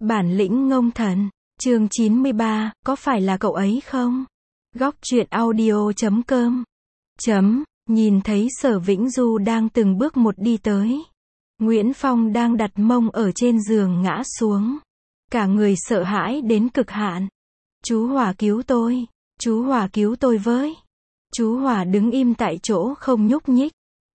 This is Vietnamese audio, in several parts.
Bản lĩnh ngông thần, chương 93, có phải là cậu ấy không? Góc truyện audio.com. Nhìn thấy Sở Vĩnh Du đang từng bước một đi tới. Nguyễn Phong đang đặt mông ở trên giường ngã xuống. Cả người sợ hãi đến cực hạn. Chú Hỏa cứu tôi. Chú Hỏa cứu tôi với. Chú Hỏa đứng im tại chỗ không nhúc nhích.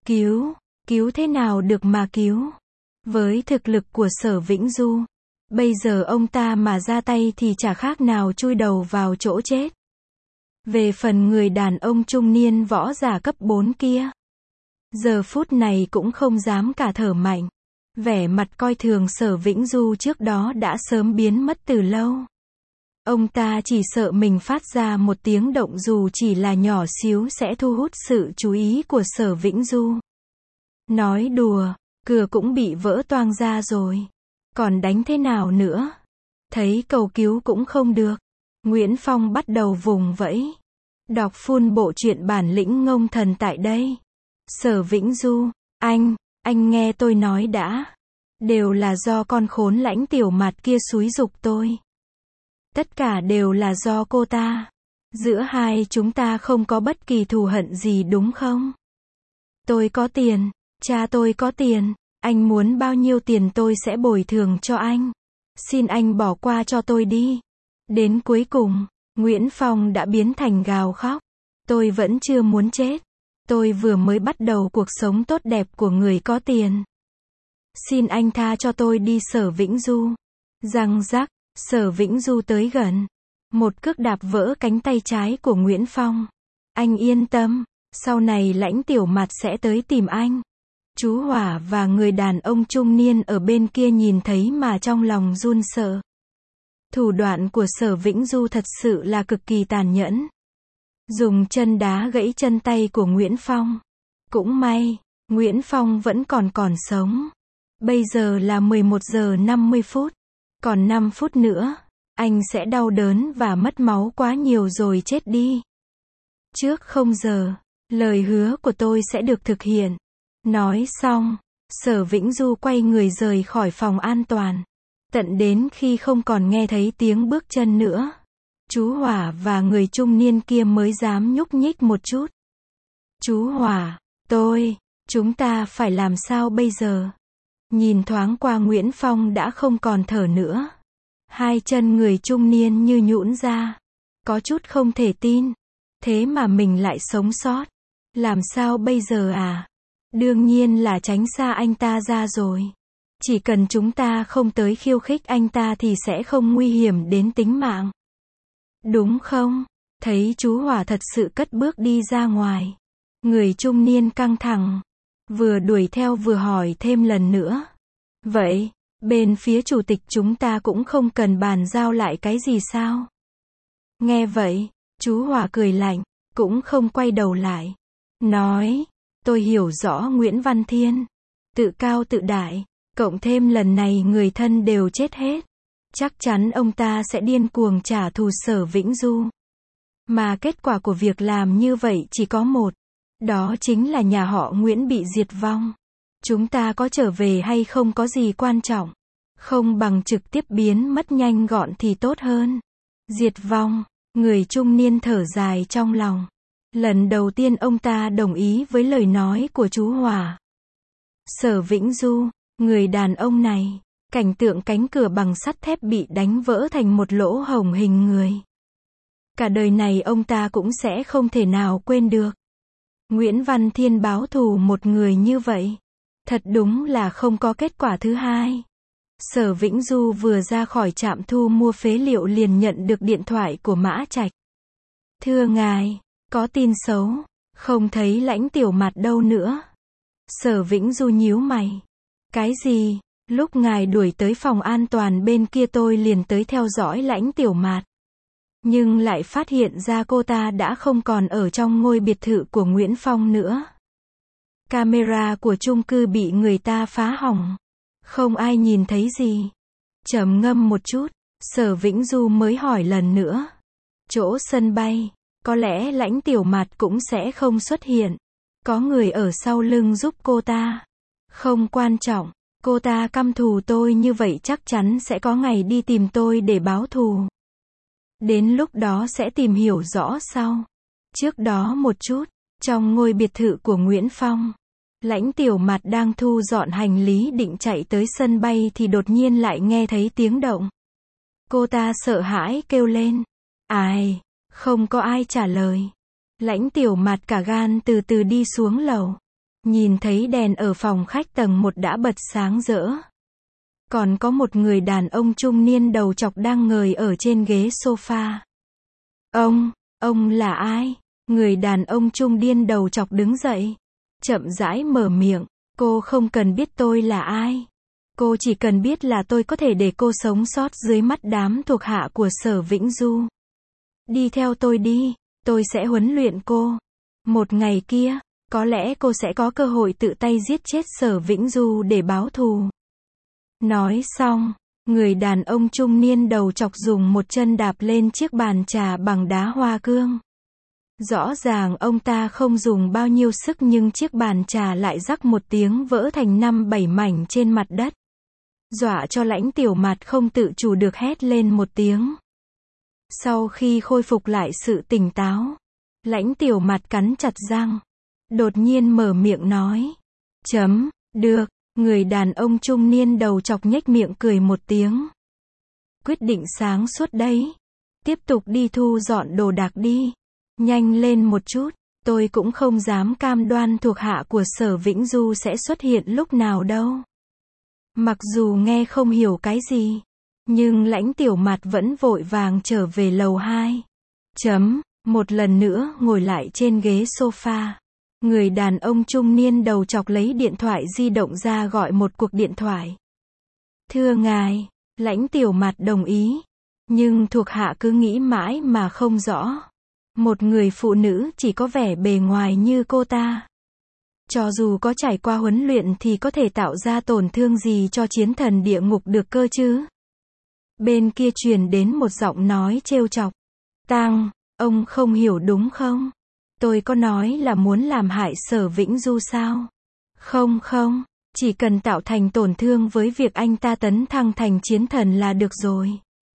Cứu thế nào được mà cứu? Với thực lực của Sở Vĩnh Du, bây giờ ông ta mà ra tay thì chả khác nào chui đầu vào chỗ chết. Về phần người đàn ông trung niên võ giả cấp 4 kia, giờ phút này cũng không dám cả thở mạnh. Vẻ mặt coi thường Sở Vĩnh Du trước đó đã sớm biến mất từ lâu. Ông ta chỉ sợ mình phát ra một tiếng động dù chỉ là nhỏ xíu sẽ thu hút sự chú ý của Sở Vĩnh Du. Nói đùa, cửa cũng bị vỡ toang ra rồi. Còn đánh thế nào nữa? Thấy cầu cứu cũng không được. Nguyễn Phong bắt đầu vùng vẫy. Đọc full bộ truyện Bản lĩnh ngông thần tại đây. Sở Vĩnh Du, anh nghe tôi nói đã. Đều là do con khốn Lãnh Tiểu Mạt kia xúi giục tôi. Tất cả đều là do cô ta. Giữa hai chúng ta không có bất kỳ thù hận gì đúng không? Tôi có tiền, cha tôi có tiền. Anh muốn bao nhiêu tiền tôi sẽ bồi thường cho anh. Xin anh bỏ qua cho tôi đi. Đến cuối cùng, Nguyễn Phong đã biến thành gào khóc. Tôi vẫn chưa muốn chết. Tôi vừa mới bắt đầu cuộc sống tốt đẹp của người có tiền. Xin anh tha cho tôi đi Sở Vĩnh Du. Răng rắc, Sở Vĩnh Du tới gần. Một cước đạp vỡ cánh tay trái của Nguyễn Phong. Anh yên tâm, sau này Lãnh Tiểu Mạt sẽ tới tìm anh. Chú Hỏa và người đàn ông trung niên ở bên kia nhìn thấy mà trong lòng run sợ. Thủ đoạn của Sở Vĩnh Du thật sự là cực kỳ tàn nhẫn. Dùng chân đá gãy chân tay của Nguyễn Phong. Cũng may, Nguyễn Phong vẫn còn sống. Bây giờ là 11 giờ 50 phút. Còn 5 phút nữa, anh sẽ đau đớn và mất máu quá nhiều rồi chết đi. Trước không giờ, lời hứa của tôi sẽ được thực hiện. Nói xong, Sở Vĩnh Du quay người rời khỏi phòng an toàn. Tận đến khi không còn nghe thấy tiếng bước chân nữa, chú Hỏa và người trung niên kia mới dám nhúc nhích một chút. Chú Hỏa, chúng ta phải làm sao bây giờ? Nhìn thoáng qua Nguyễn Phong đã không còn thở nữa. Hai chân người trung niên như nhũn ra. Có chút không thể tin. Thế mà mình lại sống sót. Làm sao bây giờ à? Đương nhiên là tránh xa anh ta ra rồi. Chỉ cần chúng ta không tới khiêu khích anh ta thì sẽ không nguy hiểm đến tính mạng. Đúng không? Thấy chú Hỏa thật sự cất bước đi ra ngoài. Người trung niên căng thẳng. Vừa đuổi theo vừa hỏi thêm lần nữa. Vậy, bên phía chủ tịch chúng ta cũng không cần bàn giao lại cái gì sao? Nghe vậy, chú Hỏa cười lạnh, cũng không quay đầu lại. Nói, tôi hiểu rõ Nguyễn Văn Thiên. Tự cao tự đại, cộng thêm lần này người thân đều chết hết. Chắc chắn ông ta sẽ điên cuồng trả thù Sở Vĩnh Du. Mà kết quả của việc làm như vậy chỉ có một. Đó chính là nhà họ Nguyễn bị diệt vong. Chúng ta có trở về hay không có gì quan trọng. Không bằng trực tiếp biến mất nhanh gọn thì tốt hơn. Diệt vong, người trung niên thở dài trong lòng. Lần đầu tiên ông ta đồng ý với lời nói của chú Hỏa. Sở Vĩnh Du, người đàn ông này, cảnh tượng cánh cửa bằng sắt thép bị đánh vỡ thành một lỗ hổng hình người. Cả đời này ông ta cũng sẽ không thể nào quên được. Nguyễn Văn Thiên báo thù một người như vậy. Thật đúng là không có kết quả thứ hai. Sở Vĩnh Du vừa ra khỏi trạm thu mua phế liệu liền nhận được điện thoại của Mã Trạch. Thưa ngài, có tin xấu, không thấy Lãnh Tiểu Mạt đâu nữa. Sở Vĩnh Du nhíu mày. Cái gì? Lúc ngài đuổi tới phòng an toàn bên kia tôi liền tới theo dõi Lãnh Tiểu Mạt. Nhưng lại phát hiện ra cô ta đã không còn ở trong ngôi biệt thự của Nguyễn Phong nữa. Camera của chung cư bị người ta phá hỏng. Không ai nhìn thấy gì. Trầm ngâm một chút, Sở Vĩnh Du mới hỏi lần nữa. Chỗ sân bay, có lẽ Lãnh Tiểu Mạt cũng sẽ không xuất hiện. Có người ở sau lưng giúp cô ta. Không quan trọng, Cô ta căm thù tôi như vậy chắc chắn sẽ có ngày đi tìm tôi để báo thù. Đến lúc đó sẽ tìm hiểu rõ sau. Trước đó một chút, trong ngôi biệt thự của Nguyễn Phong, Lãnh Tiểu Mạt đang thu dọn hành lý định chạy tới sân bay thì đột nhiên lại nghe thấy tiếng động. Cô ta sợ hãi kêu lên. Ai? Không có ai trả lời. Lãnh Tiểu Mạt cả gan từ từ đi xuống lầu. Nhìn thấy đèn ở phòng khách tầng 1 đã bật sáng rỡ. Còn có một người đàn ông trung niên đầu chọc đang ngồi ở trên ghế sofa. Ông là ai? Người đàn ông trung niên đầu chọc đứng dậy. Chậm rãi mở miệng. Cô không cần biết tôi là ai. Cô chỉ cần biết là tôi có thể để cô sống sót dưới mắt đám thuộc hạ của Sở Vĩnh Du. Đi theo tôi đi, tôi sẽ huấn luyện cô. Một ngày kia, có lẽ cô sẽ có cơ hội tự tay giết chết Sở Vĩnh Du để báo thù. Nói xong, người đàn ông trung niên đầu chọc dùng một chân đạp lên chiếc bàn trà bằng đá hoa cương. Rõ ràng ông ta không dùng bao nhiêu sức nhưng chiếc bàn trà lại rắc một tiếng vỡ thành 5-7 mảnh trên mặt đất. Dọa cho Lãnh Tiểu Mạt không tự chủ được hét lên một tiếng. Sau khi khôi phục lại sự tỉnh táo, Lãnh Tiểu Mạt cắn chặt răng. Đột nhiên mở miệng nói. Được, người đàn ông trung niên đầu chọc nhếch miệng cười một tiếng. Quyết định sáng suốt đấy. Tiếp tục đi thu dọn đồ đạc đi. Nhanh lên một chút, tôi cũng không dám cam đoan thuộc hạ của Sở Vĩnh Du sẽ xuất hiện lúc nào đâu. Mặc dù nghe không hiểu cái gì, nhưng Lãnh Tiểu Mạt vẫn vội vàng trở về lầu 2. Một lần nữa ngồi lại trên ghế sofa. Người đàn ông trung niên đầu chọc lấy điện thoại di động ra gọi một cuộc điện thoại. Thưa ngài, Lãnh Tiểu Mạt đồng ý. Nhưng thuộc hạ cứ nghĩ mãi mà không rõ. Một người phụ nữ chỉ có vẻ bề ngoài như cô ta. Cho dù có trải qua huấn luyện thì có thể tạo ra tổn thương gì cho chiến thần địa ngục được cơ chứ? Bên kia truyền đến một giọng nói trêu chọc. Tang, ông không hiểu đúng không? Tôi có nói là muốn làm hại Sở Vĩnh Du sao? Không, chỉ cần tạo thành tổn thương với việc anh ta tấn thăng thành chiến thần là được rồi.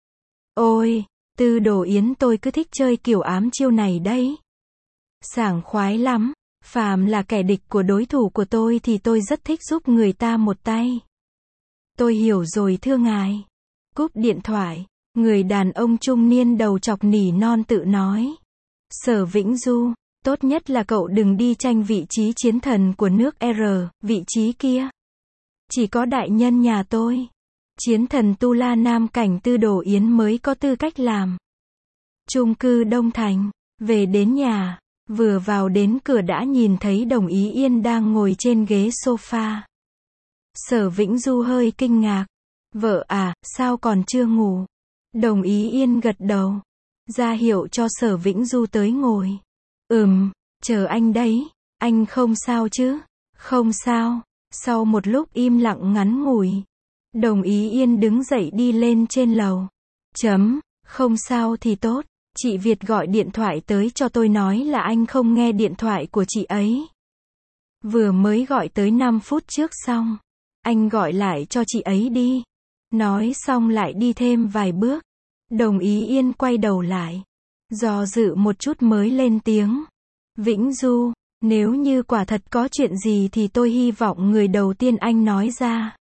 Ôi, Tư Đồ Yến tôi cứ thích chơi kiểu ám chiêu này đấy. Sảng khoái lắm. Phàm là kẻ địch của đối thủ của tôi thì tôi rất thích giúp người ta một tay. Tôi hiểu rồi thưa ngài. Cúp điện thoại, người đàn ông trung niên đầu chọc nỉ non tự nói. Sở Vĩnh Du, tốt nhất là cậu đừng đi tranh vị trí chiến thần của nước R, vị trí kia. Chỉ có đại nhân nhà tôi, chiến thần Tu La Nam Cảnh Tư Đồ Yến mới có tư cách làm. Chung cư Đông Thành, về đến nhà. Vừa vào đến cửa đã nhìn thấy Đồng Ý Yên đang ngồi trên ghế sofa. Sở Vĩnh Du hơi kinh ngạc. Vợ à, sao còn chưa ngủ? Đồng Ý Yên gật đầu. Ra hiệu cho Sở Vĩnh Du tới ngồi. Chờ anh đấy. Anh không sao chứ? Không sao. Sau một lúc im lặng ngắn ngủi, Đồng Ý Yên đứng dậy đi lên trên lầu. Không sao thì tốt. Chị Việt gọi điện thoại tới cho tôi nói là anh không nghe điện thoại của chị ấy. Vừa mới gọi tới 5 phút trước xong. Anh gọi lại cho chị ấy đi. Nói xong lại đi thêm vài bước. Đồng Ý Yên quay đầu lại. Do dự một chút mới lên tiếng. Vĩnh Du, nếu như quả thật có chuyện gì thì tôi hy vọng người đầu tiên anh nói ra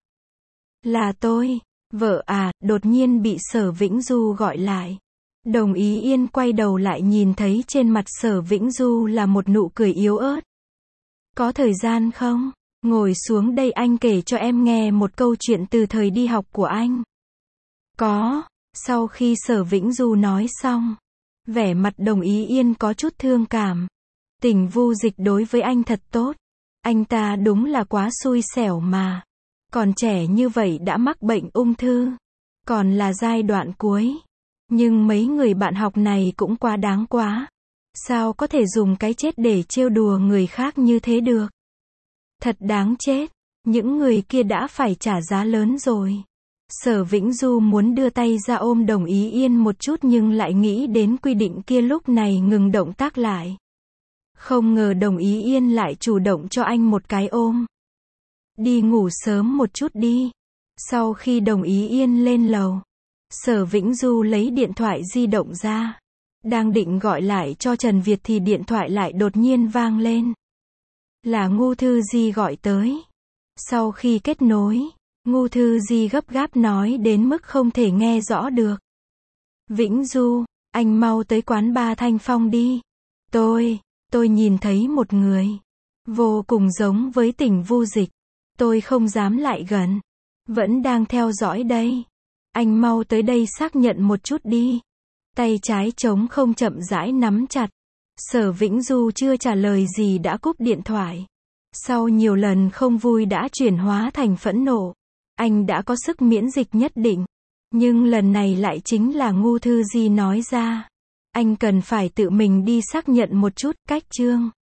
là tôi. Vợ à, đột nhiên bị Sở Vĩnh Du gọi lại. Đồng Ý Yên quay đầu lại nhìn thấy trên mặt Sở Vĩnh Du là một nụ cười yếu ớt. Có thời gian không? Ngồi xuống đây anh kể cho em nghe một câu chuyện từ thời đi học của anh. Có. Sau khi Sở Vĩnh Du nói xong, vẻ mặt Đồng Ý Yên có chút thương cảm. Tình Vu Dịch đối với anh thật tốt. Anh ta đúng là quá xui xẻo mà. Còn trẻ như vậy đã mắc bệnh ung thư. Còn là giai đoạn cuối. Nhưng mấy người bạn học này cũng quá đáng quá. Sao có thể dùng cái chết để trêu đùa người khác như thế được? Thật đáng chết. Những người kia đã phải trả giá lớn rồi. Sở Vĩnh Du muốn đưa tay ra ôm Đồng Ý Yên một chút nhưng lại nghĩ đến quy định kia lúc này ngừng động tác lại. Không ngờ Đồng Ý Yên lại chủ động cho anh một cái ôm. Đi ngủ sớm một chút đi. Sau khi đồng ý Yên lên lầu, Sở Vĩnh Du lấy điện thoại di động ra. Đang định gọi lại cho Trần Việt thì điện thoại lại đột nhiên vang lên. Là Ngô Thư Di gọi tới. Sau khi kết nối, Ngô Thư Di gấp gáp nói đến mức không thể nghe rõ được. Vĩnh Du, anh mau tới quán ba Thanh Phong đi. Tôi nhìn thấy một người. Vô cùng giống với Tỉnh Vu Dịch. Tôi không dám lại gần. Vẫn đang theo dõi đây. Anh mau tới đây xác nhận một chút đi. Tay trái trống không chậm rãi nắm chặt. Sở Vĩnh Du chưa trả lời gì đã cúp điện thoại. Sau nhiều lần không vui đã chuyển hóa thành phẫn nộ. Anh đã có sức miễn dịch nhất định. Nhưng lần này lại chính là Ngô Thư Di nói ra. Anh cần phải tự mình đi xác nhận một chút. Cách chương